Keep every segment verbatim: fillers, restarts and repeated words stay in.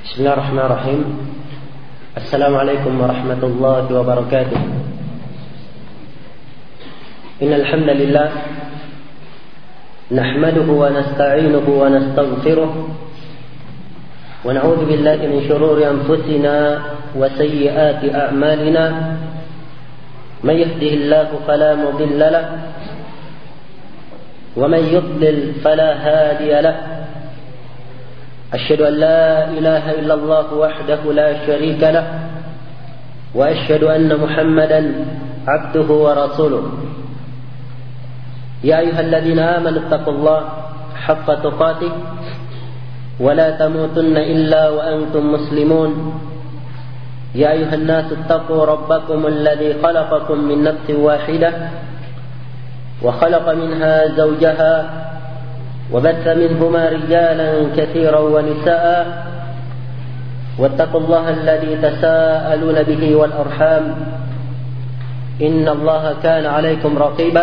Bismillahirrahmanirrahim. Assalamualaikum warahmatullahi wabarakatuh. Innal hamdalillah nahmaduhu wa nasta'inuhu wa nastaghfiruh wa na'udzu billahi min shururi anfusina wa sayyiati a'malina. May yahdihillahu fala mudilla lahu wa may yudlil fala hadiya lahu. أشهد أن لا إله إلا الله وحده لا شريك له وأشهد أن محمدا عبده ورسوله. يا أيها الذين آمنوا اتقوا الله حق تقاته ولا تموتن إلا وأنتم مسلمون. يا أيها الناس اتقوا ربكم الذي خلقكم من نفس واحدة وخلق منها زوجها وبث منهما رجالا كثيرا ونساء واتقوا الله الذي تساءلون به والأرحام إن الله كان عليكم رقيبا.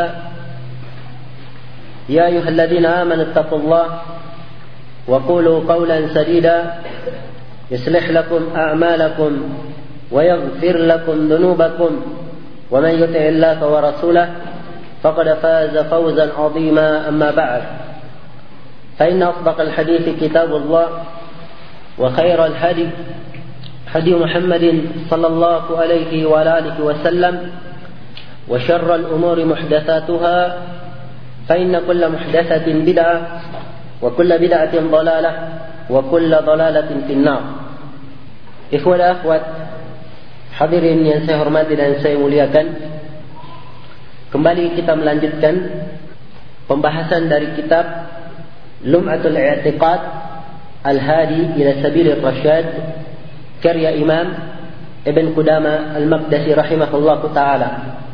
يا أيها الذين آمنوا اتقوا الله وقولوا قولا سديدا يصلح لكم أعمالكم ويغفر لكم ذنوبكم ومن يطع الله ورسوله فقد فاز فوزا عظيما. أما بعد، فإن أصدق الحديث كتاب الله وخير الهدي هدي محمد صلى الله عليه وآله وسلم وشر الأمور محدثاتها فإن كل محدثة بدعة وكل بدعة ضلالة وكل ضلالة في النار. Ikhwan dan akhwat hadirin yang saya hormati dan saya muliakan, kembali kita melanjutkan pembahasan dari kitab Lum'atul I'tiqad Al-Hadi ila Sabilir Rasyad karya Imam Ibn Qudamah Al-Maqdisi rahimahullah ta'ala.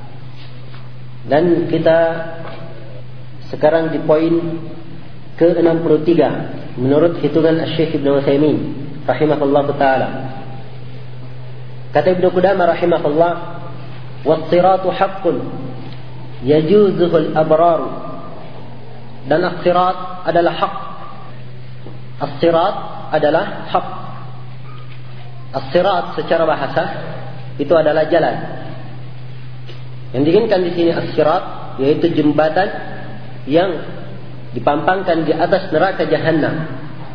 Dan kita sekarang di poin ke enam puluh tiga menurut hitungan Syekh Ibn Utsaimin rahimahullah ta'ala. Kata Ibn Qudamah rahimahullah, was-siratu haqqun yajuzuhu al-abraru. Dan as-sirat adalah hak. As-sirat adalah hak. As-sirat secara bahasa itu adalah jalan. Yang diinginkan di sini as-sirat yaitu jembatan yang dipampangkan di atas neraka Jahannam.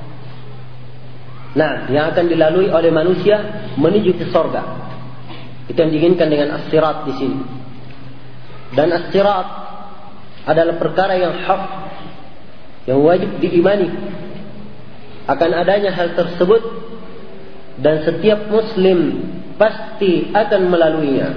Nah, yang akan dilalui oleh manusia menuju ke surga. Itu yang diinginkan dengan as-sirat di sini. Dan as-sirat adalah perkara yang hak, yang wajib diimani akan adanya hal tersebut, dan setiap muslim pasti akan melaluinya.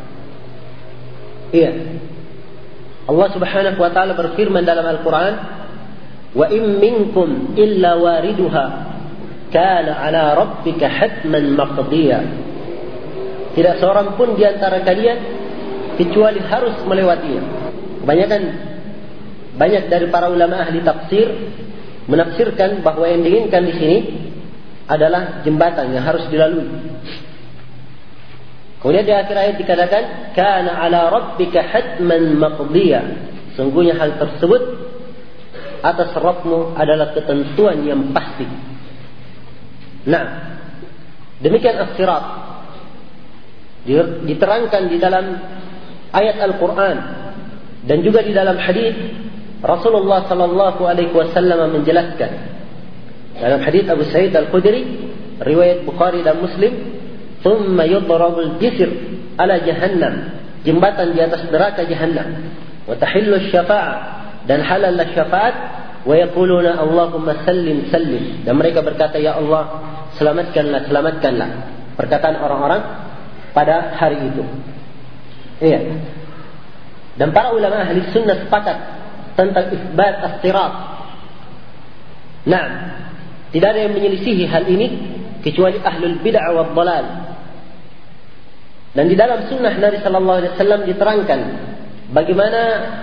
Iya. Allah Subhanahu wa taala berfirman dalam Al-Qur'an, "Wa in minkum illa wariduha kana 'ala rabbika hatman maqdiya." Tidak seorang pun di antara kalian kecuali harus melewatinya. Kebanyakan Banyak dari para ulama ahli tafsir menafsirkan bahwa yang diinginkan di sini adalah jembatan yang harus dilalui. Kemudian di akhir ayat dikatakan, "Kana 'ala rabbika hatman maqdiya." Sungguhnya hal tersebut atas Rabbmu adalah ketentuan yang pasti. Nah, demikian as-sirat diterangkan di dalam ayat Al-Quran dan juga di dalam hadis. Rasulullah sallallahu alaihi wasallam menjelaskan dalam hadis Abu Sa'id Al-Khudri riwayat Bukhari dan Muslim, "Tsumma yudrabul jisr ala jahannam." Jembatan di atas neraka Jahannam. Wa tahillu syafa'ah, dan halal syafaat. Wa yaquluna Allahumma sallim sallim, dan mereka berkata, "Ya Allah, selamatkanlah, selamatkanlah." Perkataan orang-orang pada hari itu. Iya. Dan para ulama ahli sunnah sepakat tentang isbat as-sirat. Nah, tidak ada yang menyelisihi hal ini kecuali ahlul bid'ah wad dhalal. Dan di dalam sunnah Nabi sallallahu alaihi wasallam diterangkan bagaimana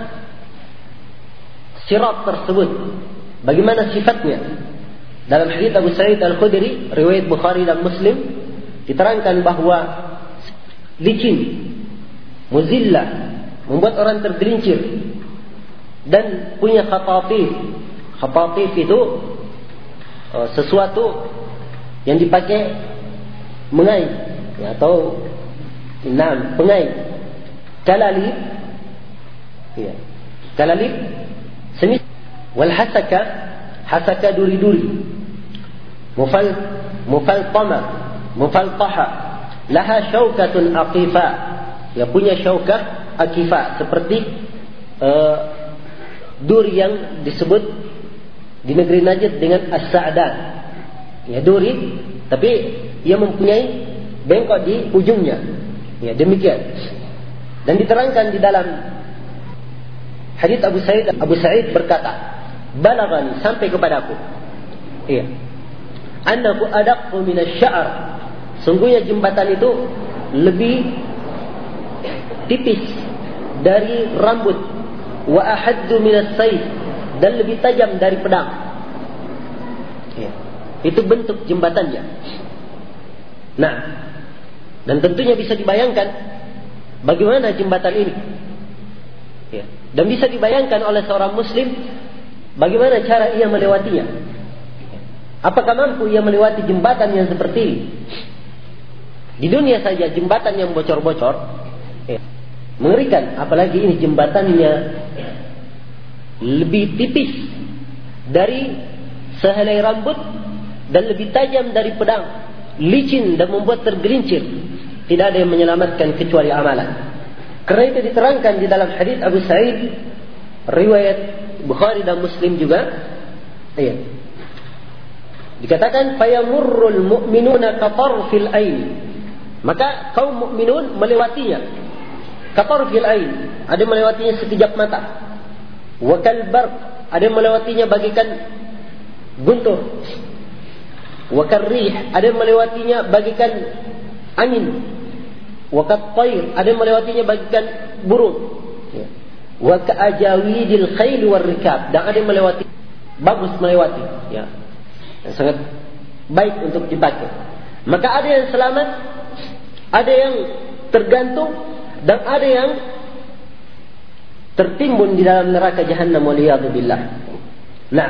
sirat tersebut, bagaimana sifatnya. Dalam hadis Abu Sa'id Al-Khudri riwayat Bukhari dan Muslim diterangkan bahwa licin, muzillah, membuat orang tergelincir, dan punya khatatif. Khatatif itu uh, sesuatu yang dipakai mengait, ya, atau enam pengait. Kalalib, ya, kalalib semis. Wal hasaka, hasaka duri-duri. Mufal mufaltama, mufaltaha, laha syaukatun aqifa, ya, punya syaukah aqifa, seperti uh, duri yang disebut di negeri Najd dengan as-sa'dan. Ya, duri tapi ia mempunyai bengkok di ujungnya. Ya, demikian. Dan diterangkan di dalam hadits Abu Sa'id, Abu Sa'id berkata, "Balagani, sampai kepadaku, iya, annahu adaqqu min asy-sya'r." Sungguhnya jembatan itu lebih tipis dari rambut, wa ahaddu min as-sayf, dan lebih tajam dari pedang. Ya, itu bentuk jembatannya. Nah, dan tentunya bisa dibayangkan bagaimana jembatan ini. Ya, dan bisa dibayangkan oleh seorang muslim bagaimana cara ia melewatinya. Apakah mampu ia melewati jembatan yang seperti ini? Di dunia saja jembatan yang bocor-bocor, ya, mengerikan, apalagi ini jembatannya lebih tipis dari sehelai rambut dan lebih tajam dari pedang, licin dan membuat tergelincir. Tidak ada yang menyelamatkan kecuali amalan. Karena itu diterangkan di dalam hadis Abu Sa'id, riwayat Bukhari dan Muslim juga, ya, dikatakan fayamurrul mu'minuna katarfil ain, maka kaum mukminun melewatinya katarfil ain, ada melewatinya sekejap mata. Wa kal barq, ada melewatinya bagikan guntur. Wa kal rih, ada melewatinya bagikan angin. Wa kat tayr, ada melewatinya bagikan burung. Wa ka ajawidil khayl war rikab, dan ada melewati, bagus melewati, ya, yang sangat baik untuk dipakai. Maka ada yang selamat, ada yang tergantung, dan ada yang tertimbun di dalam neraka jahannam, waliyadu billah. Nah,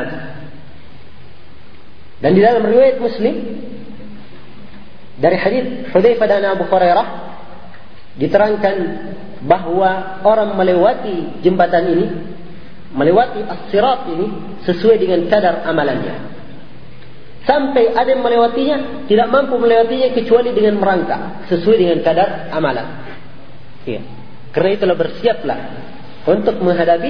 dan di dalam riwayat Muslim dari hadis Hudzaifah dan Abu Hurairah diterangkan bahwa orang melewati jembatan ini, melewati as-sirat ini sesuai dengan kadar amalannya. Sampai ada yang melewatinya tidak mampu melewatinya kecuali dengan merangkak sesuai dengan kadar amalan. Ya. Karena itulah bersiaplah untuk menghadapi,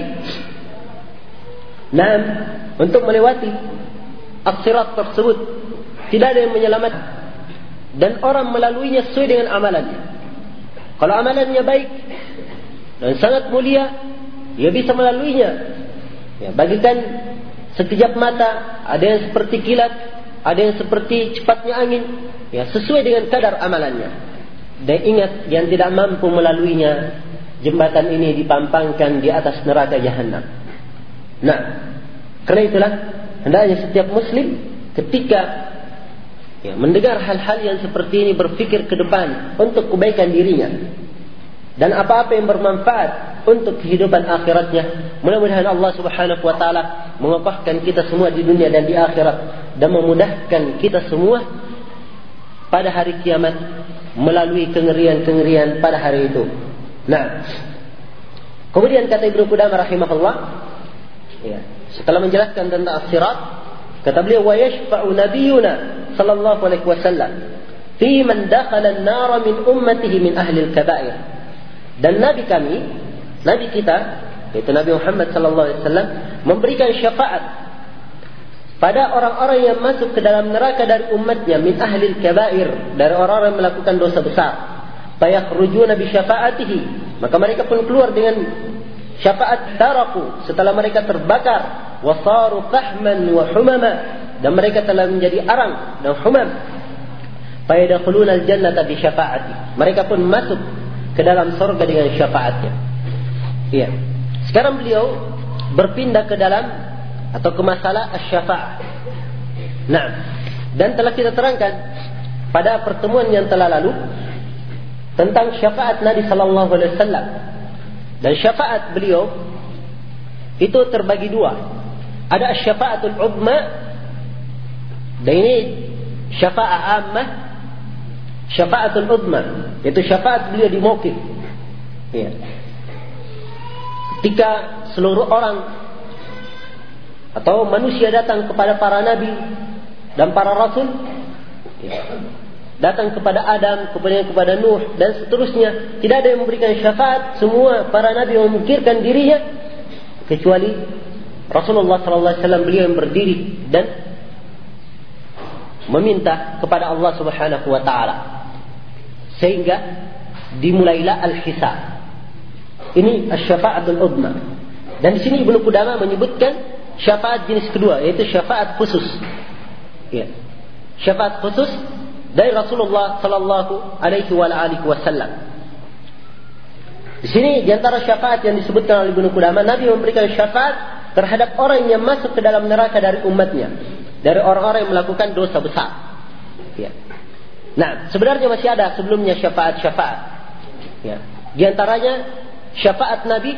nah, untuk melewati as-sirat tersebut. Tidak ada yang menyelamatkan, dan orang melaluinya sesuai dengan amalannya. Kalau amalannya baik dan sangat mulia, ia bisa melaluinya. Ya, bagikan sekejap mata, ada yang seperti kilat, ada yang seperti cepatnya angin, ya, sesuai dengan kadar amalannya. Dan ingat, yang tidak mampu melaluinya, jembatan ini dipampangkan di atas neraka jahannam. Nah, karena itulah hendaknya setiap muslim ketika, ya, mendengar hal-hal yang seperti ini berfikir ke depan untuk kebaikan dirinya dan apa-apa yang bermanfaat untuk kehidupan akhiratnya. Mudah-mudahan Allah Subhanahu wa taala mengokohkan kita semua di dunia dan di akhirat, dan memudahkan kita semua pada hari kiamat melalui kengerian-kengerian pada hari itu. Nah, kemudian kata Ibnu Qudamah rahimahullah, ya, setelah menjelaskan tentang as-sirat, kata beliau, wa yashfa'u nabiyyuna sallallahu alaihi wasallam fi man dakhala an-nar min ummatihi min ahli al-kaba'ir. Dan nabi kami, nabi kita, yaitu Nabi Muhammad sallallahu alaihi wasallam, memberikan syafaat pada orang-orang yang masuk ke dalam neraka dari umatnya, min ahli al-kaba'ir, dari orang-orang yang melakukan dosa besar. Fayakhrujuna bi syafa'atihi, maka mereka pun keluar dengan syafaat taraku, setelah mereka terbakar, wasaru fahman wa humama, dan mereka telah menjadi arang dan humam. Fayadkhuluna al-jannata bi syafa'ati, mereka pun masuk ke dalam surga dengan syafaatnya. Iya. Sekarang beliau berpindah ke dalam atau ke masalah asy-syafa'ah. Nah, dan telah kita terangkan pada pertemuan yang telah lalu tentang syafaat Nabi sallallahu alaihi wasallam. Dan syafaat beliau itu terbagi dua. Ada asy-syafa'atul 'uzma, dan ini Syafa'ah ammah, syafa'atul udma, yaitu syafaat beliau di mauqif. Ya. Ketika seluruh orang atau manusia datang kepada para nabi dan para rasul, ya, datang kepada Adam, kemudian kepada Nuh dan seterusnya, tidak ada yang memberikan syafaat. Semua para nabi memikirkan dirinya, kecuali Rasulullah sallallahu alaihi wasallam, beliau yang berdiri dan meminta kepada Allah Subhanahu wa taala, sehingga dimulailah al-hisab. Ini asy-syafa'atul udma. Dan di sini Ibnu Qudamah menyebutkan syafaat jenis kedua, yaitu syafaat khusus. Ya. Syafaat khusus dari Rasulullah sallallahu alaihi wa alihi wasallam. Di sini di antara syafaat yang disebutkan oleh Ibnu Qudamah, Nabi memberikan syafaat terhadap orang yang masuk ke dalam neraka dari umatnya, dari orang-orang yang melakukan dosa besar. Ya. Nah, sebenarnya masih ada sebelumnya syafaat-syafaat. Ya. Di antaranya syafaat Nabi,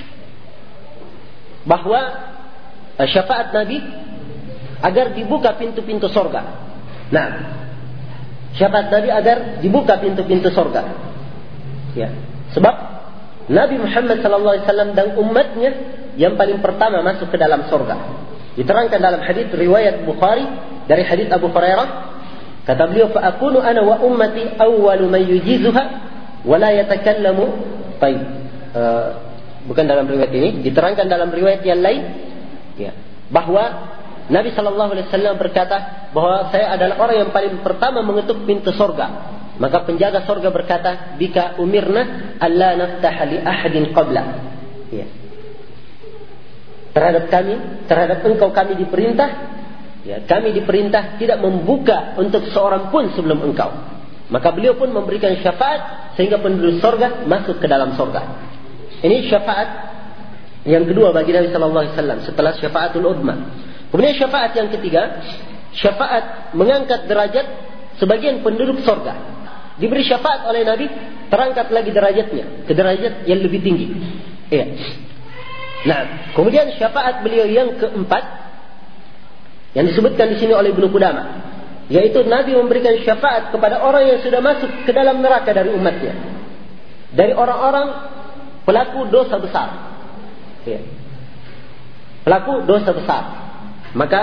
bahwa syafaat Nabi agar dibuka pintu-pintu surga. Nah, syafaat Nabi agar dibuka pintu-pintu surga. Ya. Sebab Nabi Muhammad sallallahu alaihi wasallam dan umatnya yang paling pertama masuk ke dalam surga. Diterangkan dalam hadis riwayat Bukhari dari hadis Abu Hurairah, kata beliau, fa akunu ana wa ummati awwalu man yujizuha wa la yatakallamu. Baik. Uh, bukan dalam riwayat ini, diterangkan dalam riwayat yang lain, ya, bahwa Nabi sallallahu alaihi wasallam berkata bahwa saya adalah orang yang paling pertama mengetuk pintu surga. Maka penjaga surga berkata, bika umirna alla naftaha li ahadin qabla. Ya. Terhadap kami, terhadap engkau kami diperintah, ya, kami diperintah tidak membuka untuk seorang pun sebelum engkau. Maka beliau pun memberikan syafaat sehingga penduduk surga masuk ke dalam surga. Ini syafaat yang kedua bagi Nabi sallallahu alaihi wasallam setelah syafaatul udma. Kemudian syafaat yang ketiga, syafaat mengangkat derajat sebagian penduduk surga. Diberi syafaat oleh Nabi, terangkat lagi derajatnya ke derajat yang lebih tinggi. Iya. Nah, kemudian syafaat beliau yang keempat yang disebutkan di sini oleh Ibnu Qudamah, yaitu Nabi memberikan syafaat kepada orang yang sudah masuk ke dalam neraka dari umatnya, dari orang-orang pelaku dosa besar. Ya. Pelaku dosa besar. Maka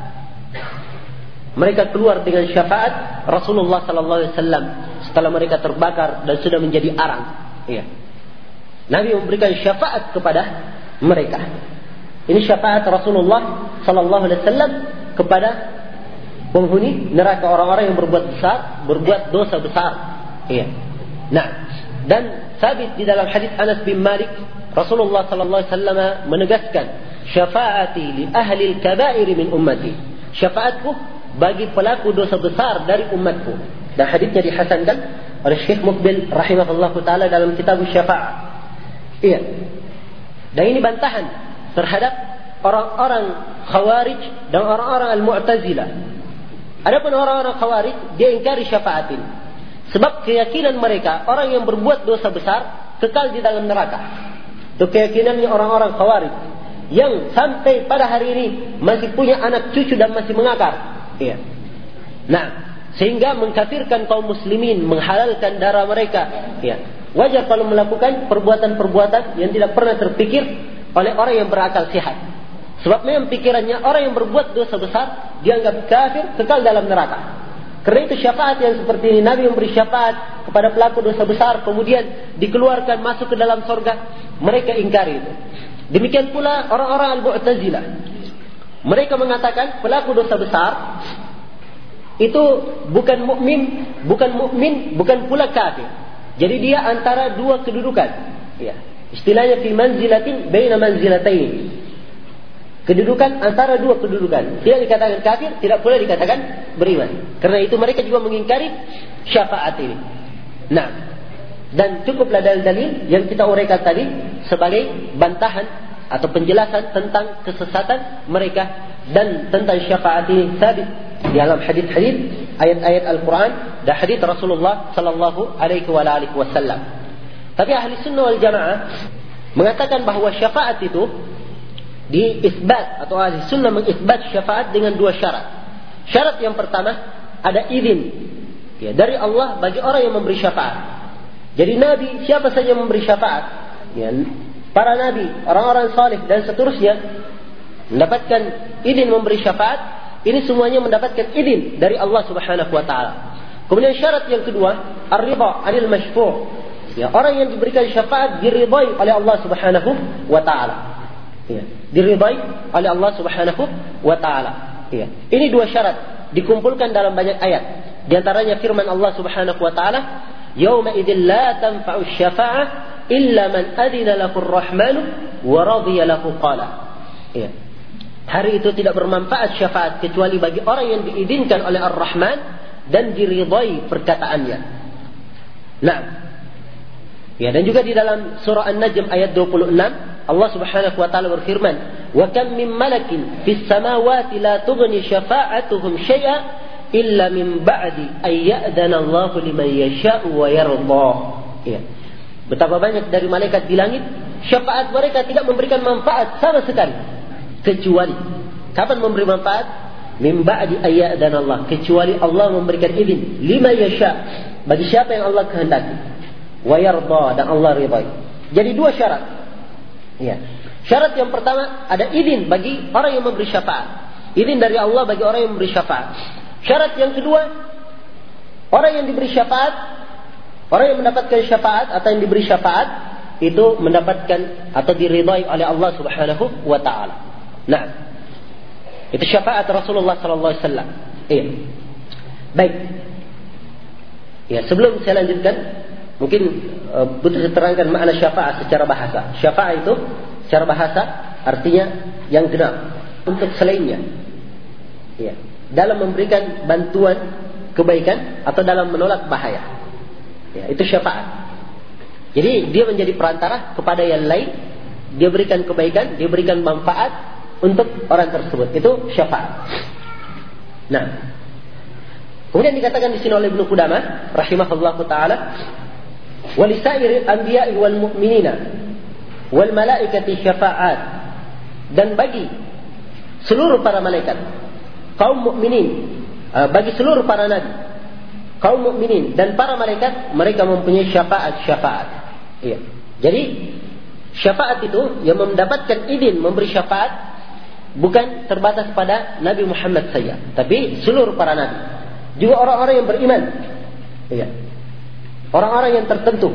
mereka keluar dengan syafaat Rasulullah sallallahu alaihi wasallam setelah mereka terbakar dan sudah menjadi arang. Ya. Nabi memberikan syafaat kepada mereka. Ini syafaat Rasulullah sallallahu alaihi wasallam kepada penghuni neraka, orang-orang yang berbuat besar, berbuat dosa besar. Iya. Nah, dan sabit di dalam hadis Anas bin Malik, Rasulullah sallallahu alaihi wasallam menegaskan, syafaati li ahli al-kaba'ir min ummati. Syafaatku bagi pelaku dosa besar dari umatku. Dan hadisnya dihasankan oleh Syekh Muqbil rahimahullahu taala dalam kitab Syafa'ah. Iya. Dan ini bantahan terhadap orang-orang Khawarij dan orang-orang Al-Mu'tazilah. Adapun orang-orang Khawarij, dia ingkari syafaat ini. Sebab keyakinan mereka, orang yang berbuat dosa besar kekal di dalam neraka. Itu keyakinannya orang-orang Khawarij yang sampai pada hari ini masih punya anak cucu dan masih mengakar. Iya. Nah, sehingga mengkafirkan kaum muslimin, menghalalkan darah mereka. Iya. Wajar kalau melakukan perbuatan-perbuatan yang tidak pernah terpikir oleh orang yang berakal sehat. Sebab memang pikirannya orang yang berbuat dosa besar dianggap kafir, kekal dalam neraka. Karena itu syafaat yang seperti ini, Nabi memberi syafaat kepada pelaku dosa besar, kemudian dikeluarkan masuk ke dalam surga, mereka ingkari itu. Demikian pula orang-orang Al-Mu'tazilah. Mereka mengatakan pelaku dosa besar itu bukan mukmin, bukan mukmin, bukan pula kafir. Jadi dia antara dua kedudukan. Ya. Istilahnya fi manzilatin baina manzilatain. Kedudukan antara dua kedudukan. Tidak dikatakan kafir, tidak pula dikatakan beriman. Karena itu mereka juga mengingkari syafaat ini. Nah, dan cukuplah dalil-dalil yang kita uraikan tadi sebagai bantahan atau penjelasan tentang kesesatan mereka dan tentang syafaat ini sabit di dalam hadis-hadis, ayat-ayat Al-Quran dan hadis Rasulullah sallallahu alaihi wasallam. Tapi ahli sunnah wal jamaah mengatakan bahawa syafaat itu diisbat, atau ahli sunnah mengisbat syafaat dengan dua syarat. Syarat yang pertama, ada izin ya, dari Allah bagi orang yang memberi syafaat. Jadi Nabi, siapa saja yang memberi syafaat, ya, para Nabi, orang-orang saleh dan seterusnya mendapatkan izin memberi syafaat. Ini semuanya mendapatkan izin dari Allah Subhanahu Wa Taala. Kemudian syarat yang kedua, ar-ridha 'anil masyfu'. Ya, orang yang diberikan syafaat diridai oleh Allah Subhanahu Wa Taala. Ya, diridai oleh Allah Subhanahu Wa Taala. Ya. Ini dua syarat dikumpulkan dalam banyak ayat. Di antaranya firman Allah Subhanahu Wa Taala, "Yauma idzil la tanfa'u syafa'ah illa man adina lahu ar-rahman wa radiya lahu qala." Ya. Hari itu tidak bermanfaat syafaat kecuali bagi orang yang diizinkan oleh Ar-Rahman dan diridai perkataannya. Nah, ya, dan juga di dalam surah An-Najm ayat dua puluh enam Allah Subhanahu wa taala berfirman, "Wa kam min malakin fis samawati la tughni syafa'atuhum syai'a illa min ba'di ay ya'dana Allahu liman yasha'u wa yarda." Ya. Betapa banyak dari malaikat di langit, syafaat mereka tidak memberikan manfaat sama sekali. Kecuali kapan memberi manfaat? Min ba'di ay ya'dana Allah, kecuali Allah memberikan izin liman yasha, bagi siapa yang Allah kehendaki. Wa yarda, dan Allah ridai. Jadi dua syarat. Ya. Syarat yang pertama, ada izin bagi orang yang memberi syafaat. Izin dari Allah bagi orang yang memberi syafaat. Syarat yang kedua, orang yang diberi syafaat, orang yang mendapatkan syafaat atau yang diberi syafaat itu mendapatkan atau diridai oleh Allah Subhanahu wa taala. Nah, itu syafaat Rasulullah sallallahu alaihi wasallam. Iya. Baik. Ya, sebelum saya lanjutkan, mungkin uh, butuh diterangkan makna syafaat secara bahasa. Syafaat itu secara bahasa artinya yang genap untuk selainnya. Ya, dalam memberikan bantuan kebaikan atau dalam menolak bahaya. Ya, itu syafaat. Jadi dia menjadi perantara kepada yang lain, dia berikan kebaikan, dia berikan manfaat untuk orang tersebut. Itu syafaat. Nah, kemudian dikatakan di sini oleh Ibnu Qudamah rahimahullahu taala, "Wa lisairil anbiya'i wal mu'minina wal malaikati syafa'at." Dan bagi seluruh para malaikat, kaum mukminin, bagi seluruh para nabi, kaum mukminin dan para malaikat, mereka mempunyai syafaat-syafaat. Iya. Jadi syafaat itu yang mendapatkan izin memberi syafaat bukan terbatas pada Nabi Muhammad saja, tapi seluruh para nabi, juga orang-orang yang beriman. Iya. Orang-orang yang tertentu.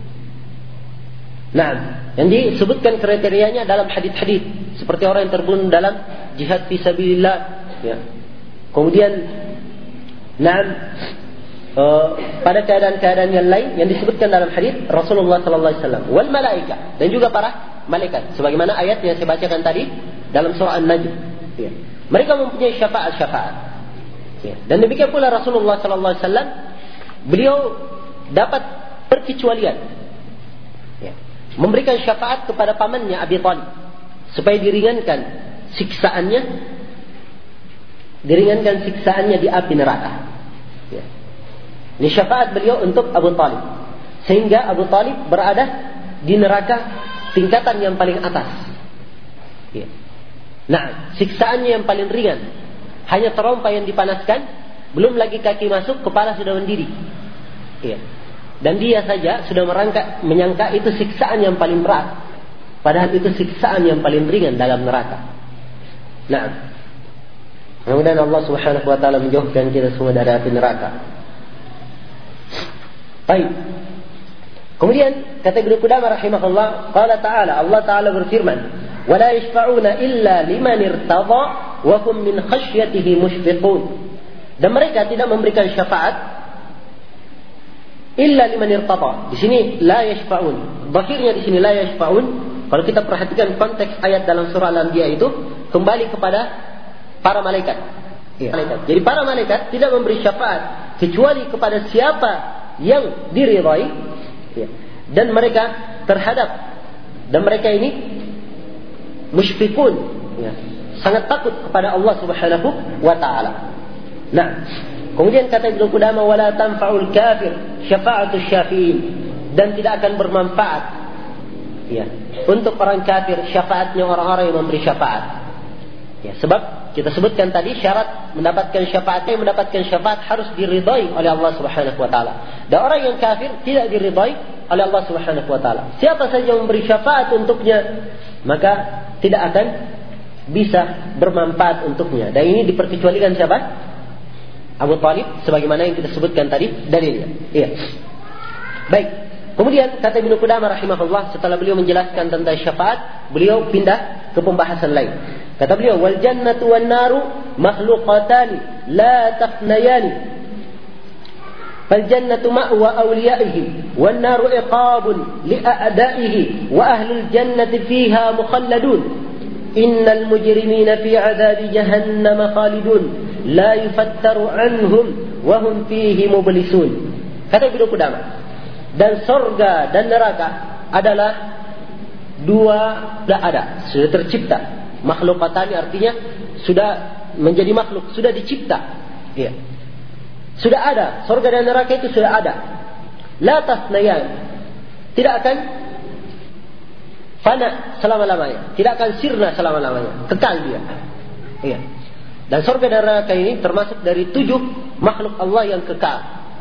Nah, yang disebutkan kriterianya dalam hadis-hadis, seperti orang yang terbunuh dalam jihad fi sabilillah. Ya. Kemudian, nah, uh, pada keadaan-keadaan yang lain yang disebutkan dalam hadis Rasulullah sallallahu alaihi wasallam, wal malaika, dan juga para malaikat, sebagaimana ayat yang saya bacakan tadi dalam surah An-Najm. Ya. Mereka mempunyai syafaat-syafaat. Ya. Dan demikian pula Rasulullah sallallahu alaihi wasallam, beliau dapat perkecualian. Ya. Memberikan syafaat kepada pamannya Abi Thalib supaya diringankan siksaannya, diringankan siksaannya di api neraka. Ya. Ini syafaat beliau untuk Abu Thalib, sehingga Abu Thalib berada di neraka tingkatan yang paling atas. Ya. Nah, siksaannya yang paling ringan, hanya terompa yang dipanaskan, belum lagi kaki masuk, kepala sudah mendidih. Ya. Dan dia saja sudah merangka, menyangka itu siksaan yang paling berat, padahal itu siksaan yang paling ringan dalam neraka. Nah, mudah-mudahan Allah Subhanahu wa taala menjauhkan kita semua dari api neraka. Baik. Kemudian kata Ibnu Qudamah rahimahullah, qala ta'ala, Allah taala berfirman, ولا يشفعون إلا لمن ارتضى وهم من خشيته مشفقون. Dan mereka tidak memberikan syafaat illa liman irtada. Di sini la yashfa'un. Bahirnya di sini la yashfa'un. Kalau kita perhatikan konteks ayat dalam surah Al-Anbiya itu kembali kepada para malaikat. Ya. Malaikat. Jadi para malaikat tidak memberi syafaat kecuali kepada siapa yang diridai. Ya. Dan mereka terhadap, dan mereka ini musyfikun, ya, sangat takut kepada Allah Subhanahu wa taala. Nah, kemudian kata Ibnu Qudamah, wala tanfa'ul kafir syafa'atus syafi'in, dan tidak akan bermanfaat, ya, untuk orang kafir syafaatnya orang-orang yang memberi syafaat. Ya, sebab kita sebutkan tadi syarat mendapatkan syafaat, yang mendapatkan syafaat harus diridai oleh Allah Subhanahu wa taala. Dan orang yang kafir tidak diridai oleh Allah Subhanahu wa taala. Siapa saja memberi syafaat untuknya, maka tidak akan bisa bermanfaat untuknya. Dan ini diperkecualikan siapa? Abu Talib, sebagaimana yang kita sebutkan tadi dalilnya. Iya. Baik. Kemudian kata Ibnu Qudamah rahimahullah, setelah beliau menjelaskan tentang syafaat, beliau pindah ke pembahasan lain. Kata beliau, wal jannatu wan naru makhluqatan la tafnayani. Fal jannatu ma'wa awliyaihi wan naru iqabun li a'daihi wa ahlul jannati fiha mukhalladun. Innal mujrimina fi 'adzabi jahannam khalidun la yufattaru anhum wa hum fihi mublisun. Kata Ibnu Qudamah, dan sorga dan neraka adalah dua, sudah ada, sudah tercipta. Makhlukatani artinya sudah menjadi makhluk, sudah dicipta. Ya. Sudah ada, sorga dan neraka itu sudah ada. La tasnayan, tidak akan fana selama-lamanya, tidak akan sirna selama-lamanya, kekal dia. Ya. Dan sorga dan neraka ini termasuk dari tujuh makhluk Allah yang kekal.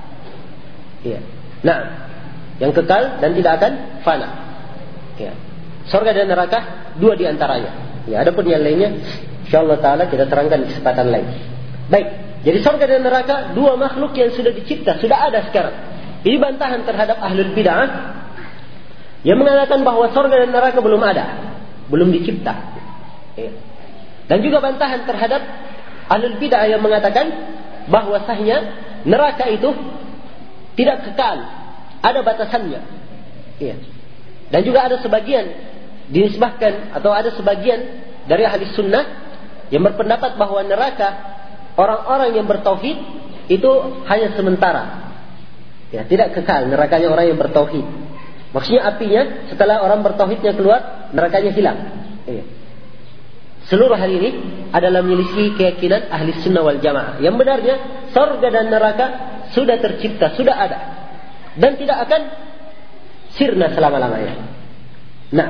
Ya. Nah, yang kekal dan tidak akan fana. Ya. Surga dan neraka dua di antaranya. Ya, adapun yang lainnya insyaallah taala kita terangkan di kesempatan lain. Baik. Jadi surga dan neraka dua makhluk yang sudah dicipta, sudah ada sekarang. Ini bantahan terhadap ahlul bid'ah yang mengatakan bahwa surga dan neraka belum ada, belum dicipta. Ya. Dan juga bantahan terhadap ahlul bid'ah yang mengatakan bahwasanya neraka itu tidak kekal, ada batasannya. Iya. Dan juga ada sebagian dinisbahkan atau ada sebagian dari ahli sunnah yang berpendapat bahwa neraka orang-orang yang bertauhid itu hanya sementara. Ya, tidak kekal nerakanya orang yang bertauhid. Maksudnya apinya setelah orang bertauhidnya keluar, nerakanya hilang. Iya. Seluruh hal ini adalah menyelisih keyakinan ahli sunnah wal jamaah. Yang benarnya surga dan neraka sudah tercipta, sudah ada, dan tidak akan sirna selama-lamanya. Nah,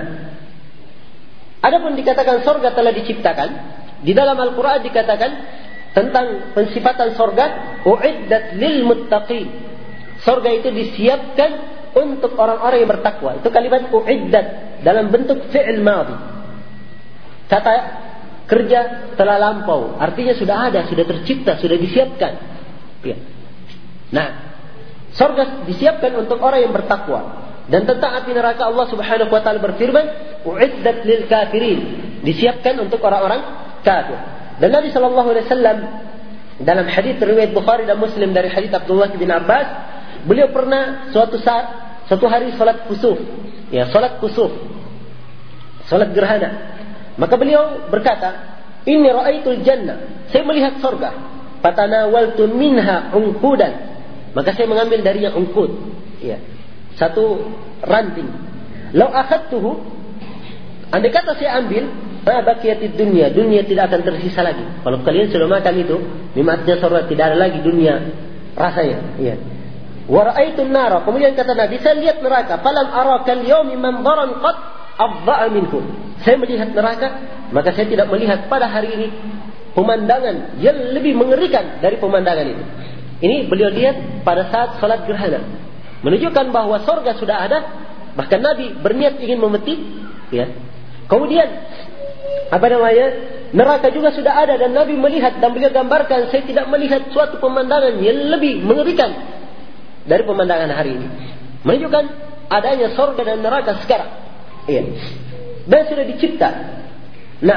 adapun dikatakan surga telah diciptakan, di dalam Al-Quran dikatakan tentang pensifatan surga, u'iddat lil muttaqin. Surga itu disiapkan untuk orang-orang yang bertakwa. Itu kalimat u'iddat dalam bentuk fi'il madhi. Kata kerja telah lampau, artinya sudah ada, sudah tercipta, sudah disiapkan. Ya. Nah, surga disiapkan untuk orang yang bertakwa. Dan tentang api neraka Allah Subhanahu wa taala berfirman, "U'iddat lil kafirin." Disiapkan untuk orang-orang kafir. Dan Nabi sallallahu alaihi wasallam dalam hadis riwayat Bukhari dan Muslim dari hadis Abdullah bin Abbas, beliau pernah suatu saat suatu hari salat kusuf. Ya, salat kusuf. Salat gerhana. Maka beliau berkata, "Inni ra'aitul jannah." Saya melihat surga. Fatanawaltu minha unqudan. Maka saya mengambil darinya ungkud. Ya. Satu ranting. Lau akhadtuhu, andai kata saya ambil, ma baqiyatid dunya, dunia tidak akan tersisa lagi. Kalau kalian sudah makan itu, nikmatnya surga, tidak ada lagi dunia rasanya. Iya. Wa ra'aitun nara, kemudian kata Nabi, saya lihat neraka, falam ara kal yaumi manzaran qad afdha'a minhu. Saya melihat neraka, maka saya tidak melihat pada hari ini pemandangan yang lebih mengerikan dari pemandangan itu. Ini beliau lihat pada saat salat gerhana. Menunjukkan bahwa surga sudah ada, bahkan Nabi berniat ingin memetik, ya. Kemudian apa namanya? Neraka juga sudah ada dan Nabi melihat dan beliau gambarkan, saya tidak melihat suatu pemandangan yang lebih mengerikan dari pemandangan hari ini. Menunjukkan adanya surga dan neraka sekarang. Iya. Dan sudah dicipta. Nah,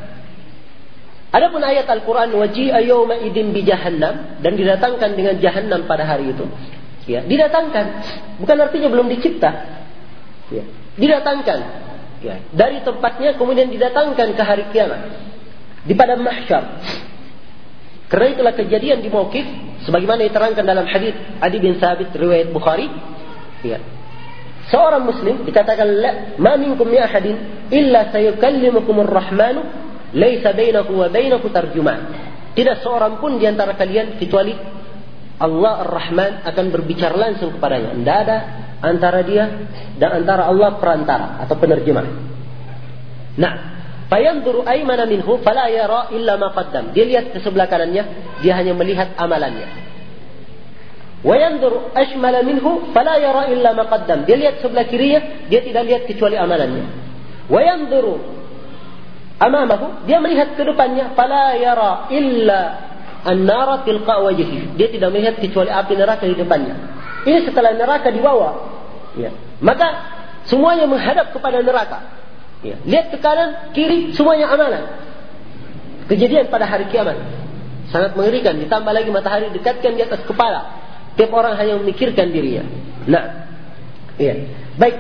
adapun ayat Al-Quran, waji'a yawma idin bi jahannam, dan didatangkan dengan jahannam pada hari itu. Ya, didatangkan, bukan artinya belum dicipta. Ya, didatangkan. Ya, dari tempatnya kemudian didatangkan ke hari kiamat di padang mahsyar. Karena itulah kejadian di Mauqif, sebagaimana diterangkan dalam hadis Adi bin Thabit riwayat Bukhari. Ya. Seorang muslim dikatakan, la ma minkum min ahadin illa sayukallimukumur rahmanu laisa bainahu wa bainahu tarjuman. Tidak seorang pun di antara kalian kecuali Allah Ar-Rahman akan berbicara langsung kepadanya. Tidak ada antara dia dan antara Allah perantara atau penerjemah. Nah, Fayanzuru aymana minhu fala yara illa ma qaddam. Dia lihat ke sebelah kanannya, dia hanya melihat amalannya. Wa yanzuru ashmala minhu fala yara illa ma qaddam. Dia lihat sebelah kirinya, dia tidak lihat kecuali amalannya. Wa yanzuru amamahu, dia melihat ke depannya, fala yara illa an-nara tilqa wajhihi. Dia tidak melihat kecuali api neraka di depannya. Ini setelah neraka dibawa. Ya. Maka semuanya menghadap kepada neraka. Ya. Lihat ke kanan, kiri, semuanya amalan. Kejadian pada hari kiamat sangat mengerikan. Ditambah lagi matahari dekatkan di atas kepala. Tiap orang hanya memikirkan dirinya. Nah, iya. Baik.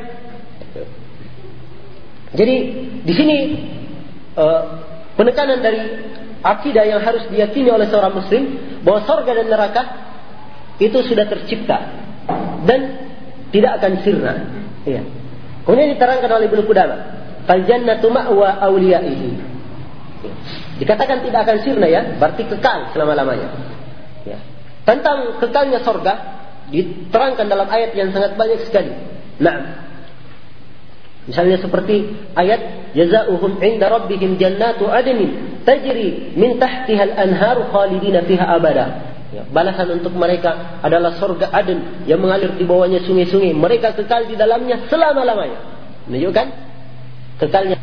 Jadi di sini uh, penekanan dari akidah yang harus diyakini oleh seorang muslim bahwa surga dan neraka itu sudah tercipta dan tidak akan sirna. Iya. Kemudian diterangkan oleh Ibnu Qudamah, "Fal jannatu ma'wa awliyaihi." Dikatakan tidak akan sirna ya, berarti kekal selama-lamanya. Ya. Tentang kekalnya surga diterangkan dalam ayat yang sangat banyak sekali. Nah, misalnya seperti ayat jazaohum 'inda rabbihim jannatu adnin tajri min tahtiha al-anharu khalidina fiha abada. Ya, balasan untuk mereka adalah surga Aden yang mengalir di bawahnya sungai-sungai. Mereka kekal di dalamnya selama-lamanya. Menunjukkan kekalnya.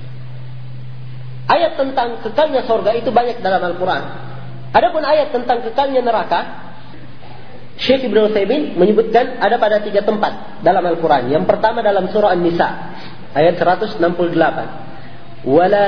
Ayat tentang kekalnya surga itu banyak dalam Al-Quran. Adapun ayat tentang kekalnya neraka, Syekh Ibnu Utsaimin menyebutkan ada pada tiga tempat dalam Al-Quran. Yang pertama dalam surah An-Nisa ayat seratus enam puluh delapan. Wala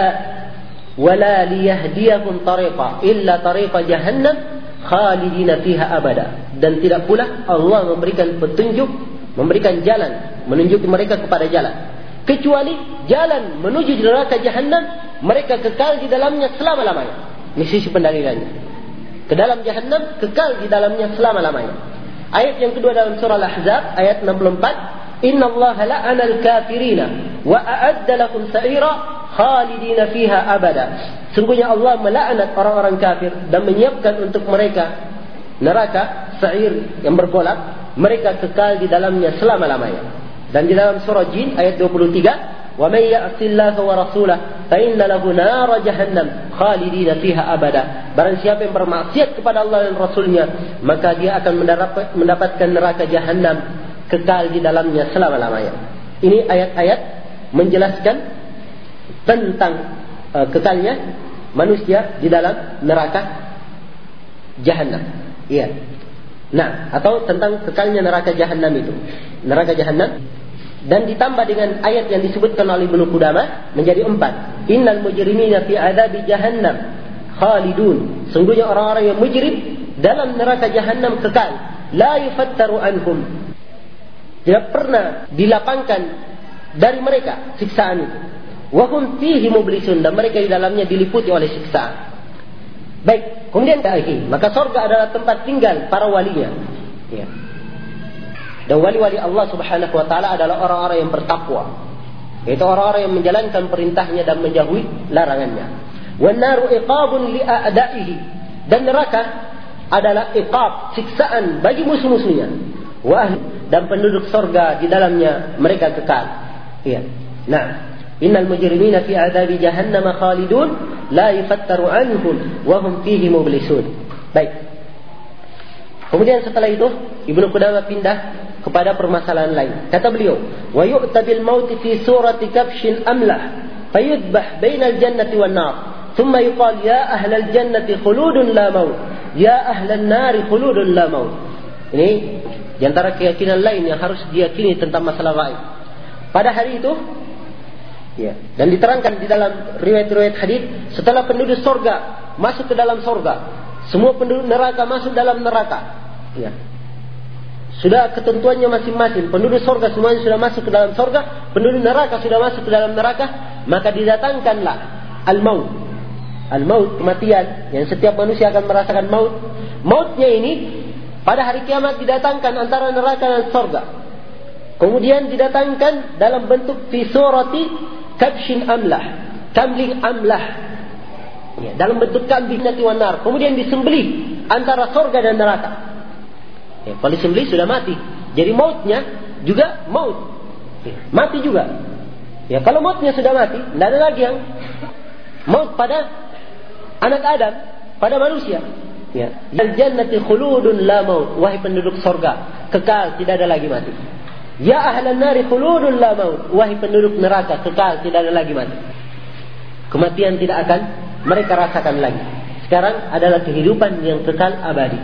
wala liyahdiyahum tariqa illa tariqa jahannam khalidina fiha abada. Dan tidak pula Allah memberikan petunjuk, memberikan jalan, menunjuki mereka kepada jalan, kecuali jalan menuju neraka jahannam, mereka kekal di dalamnya selama-lamanya. Ini sisi pendalilannya. Ke dalam jahannam, kekal di dalamnya selama-lamanya. Ayat yang kedua dalam surah Al-Ahzab ayat enam puluh empat, Inna Allah la'ana al-kafirina wa a'adda lakum sa'ira khalidina fiha abada. Sungguhnya Allah melaknat orang-orang kafir dan menyiapkan untuk mereka neraka sa'ir yang bergolak, mereka kekal di dalamnya selama-lamanya. Dan di dalam surah Jin ayat dua puluh tiga, wa may ya'sillaha wa rasulahu fa inna lahu nar jahannam khalidina fiha abada. Barang siapa yang bermaksiat kepada Allah dan Rasulnya, maka dia akan mendapatkan neraka jahannam kekal di dalamnya selama-lamanya. Ini ayat-ayat menjelaskan tentang uh, kekalnya manusia di dalam neraka jahannam. Iya. Nah, atau tentang kekalnya neraka jahannam itu. Neraka jahannam. Dan ditambah dengan ayat yang disebutkan oleh Ibnu Qudamah menjadi empat. Innal mujrimina fi adabi jahannam khalidun. Sungguhnya orang-orang yang mujrim dalam neraka jahannam kekal. La yufattaru anhum. Tidak pernah dilapangkan dari mereka siksaan itu. Wa hum fihi mublisun, dan mereka di dalamnya diliputi oleh siksaan. Baik, kemudian lagi, maka surga adalah tempat tinggal para walinya. Ya. Dan wali-wali Allah Subhanahu wa taala adalah orang-orang yang bertakwa. Yaitu orang-orang yang menjalankan perintahnya dan menjauhi larangannya. Wan naru iqabun li a'da'ihi. Dan neraka adalah iqab, siksaan bagi musuh-musuhnya. Wa dan penduduk surga di dalamnya mereka kekal. Iya. Nah, innal mujrimina fi adabi jahannam khalidun la yufattaru anhum wa hum fihi mublisun. Baik. Kemudian setelah itu Ibnu Qudamah pindah kepada permasalahan lain. Kata beliau, wa yu'ta bil maut fi surati kabshin amlah fayudbah bainal jannati wan nar. Thumma yuqal ya ahlal jannati khuludun la maut, ya ahlan nari khuludun la maut. Ini di antara keyakinan lain yang harus diyakini tentang masalah gaib. Pada hari itu, ya, dan diterangkan di dalam riwayat-riwayat hadis, setelah penduduk surga masuk ke dalam surga, semua penduduk neraka masuk dalam neraka. Ya. Sudah ketentuannya masing-masing. Penduduk surga semuanya sudah masuk ke dalam surga, penduduk neraka sudah masuk ke dalam neraka, maka didatangkanlah al-maut. Al-maut, kematian, yang setiap manusia akan merasakan maut. Mautnya ini pada hari kiamat didatangkan antara neraka dan surga. Kemudian didatangkan dalam bentuk fi surati kabshin amlah, kambing amlah. Ya, dalam bentuk kambing nati wanar. Kemudian disembelih antara surga dan neraka. Ya, kalau disembelih sudah mati. Jadi mautnya juga maut. Ya, mati juga. Ya, kalau mautnya sudah mati, tidak ada lagi yang Maut pada anak Adam, pada manusia. Ya. Al jannati khuludun la maut. Wahai penduduk sorga, kekal, tidak ada lagi mati. Ya ahlan nari khuludun la maut. Wahai penduduk neraka, kekal, tidak ada lagi mati. Kematian tidak akan mereka rasakan lagi. Sekarang adalah kehidupan yang kekal abadi.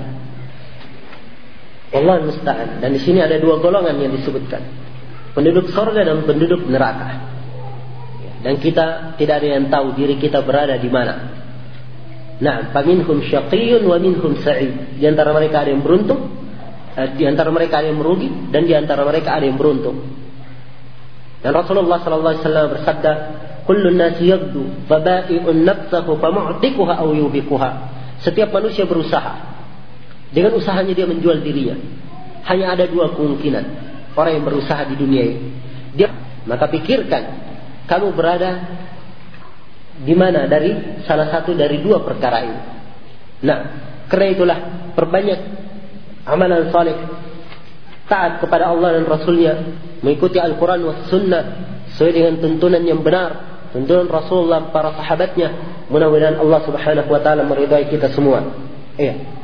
Allah musta'an. Dan di sini ada dua golongan yang disebutkan, penduduk surga dan penduduk neraka. Dan kita tidak ada yang tahu diri kita berada di mana. Nah, faminhum syaqiyyun wa minhum sa'id. Di antara mereka ada yang beruntung, di antara mereka ada yang merugi, dan di antara mereka ada yang beruntung. Dan Rasulullah sallallahu alaihi wasallam bersabda, "Kullun nasi yaghdu fa ba'i'un nafsahu fa mu'tiquha aw yubiquha." Setiap manusia berusaha. Dengan usahanya dia menjual dirinya. Hanya ada dua kemungkinan orang yang berusaha di dunia ini. Dia, maka pikirkan kamu berada di mana dari salah satu dari dua perkara ini. Nah, karena itulah perbanyak amalan saleh, taat kepada Allah dan Rasulnya, mengikuti Al-Quran was Sunnah sesuai dengan tuntunan yang benar, tuntunan Rasulullah, para sahabatnya. Mudah-mudahan Allah Subhanahu wa taala meridai kita semua. Iya.